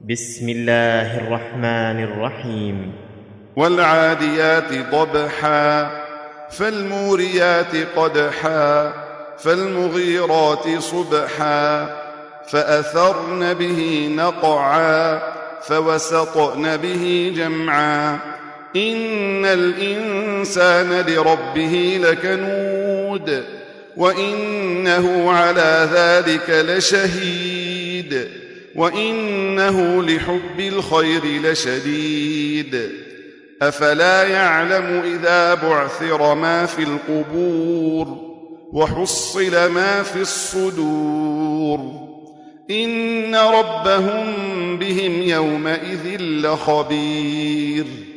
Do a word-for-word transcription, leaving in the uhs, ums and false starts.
بسم الله الرحمن الرحيم. والعاديات ضبحا فالموريات قدحا فالمغيرات صبحا فأثرن به نقعا فوسطن به جمعا إن الإنسان لربه لكنود وإنه على ذلك لشهيد وإنه لحب الخير لشديد أفلا يعلم إذا بعثر ما في القبور وحصل ما في الصدور إن ربهم بهم يومئذ لخبير.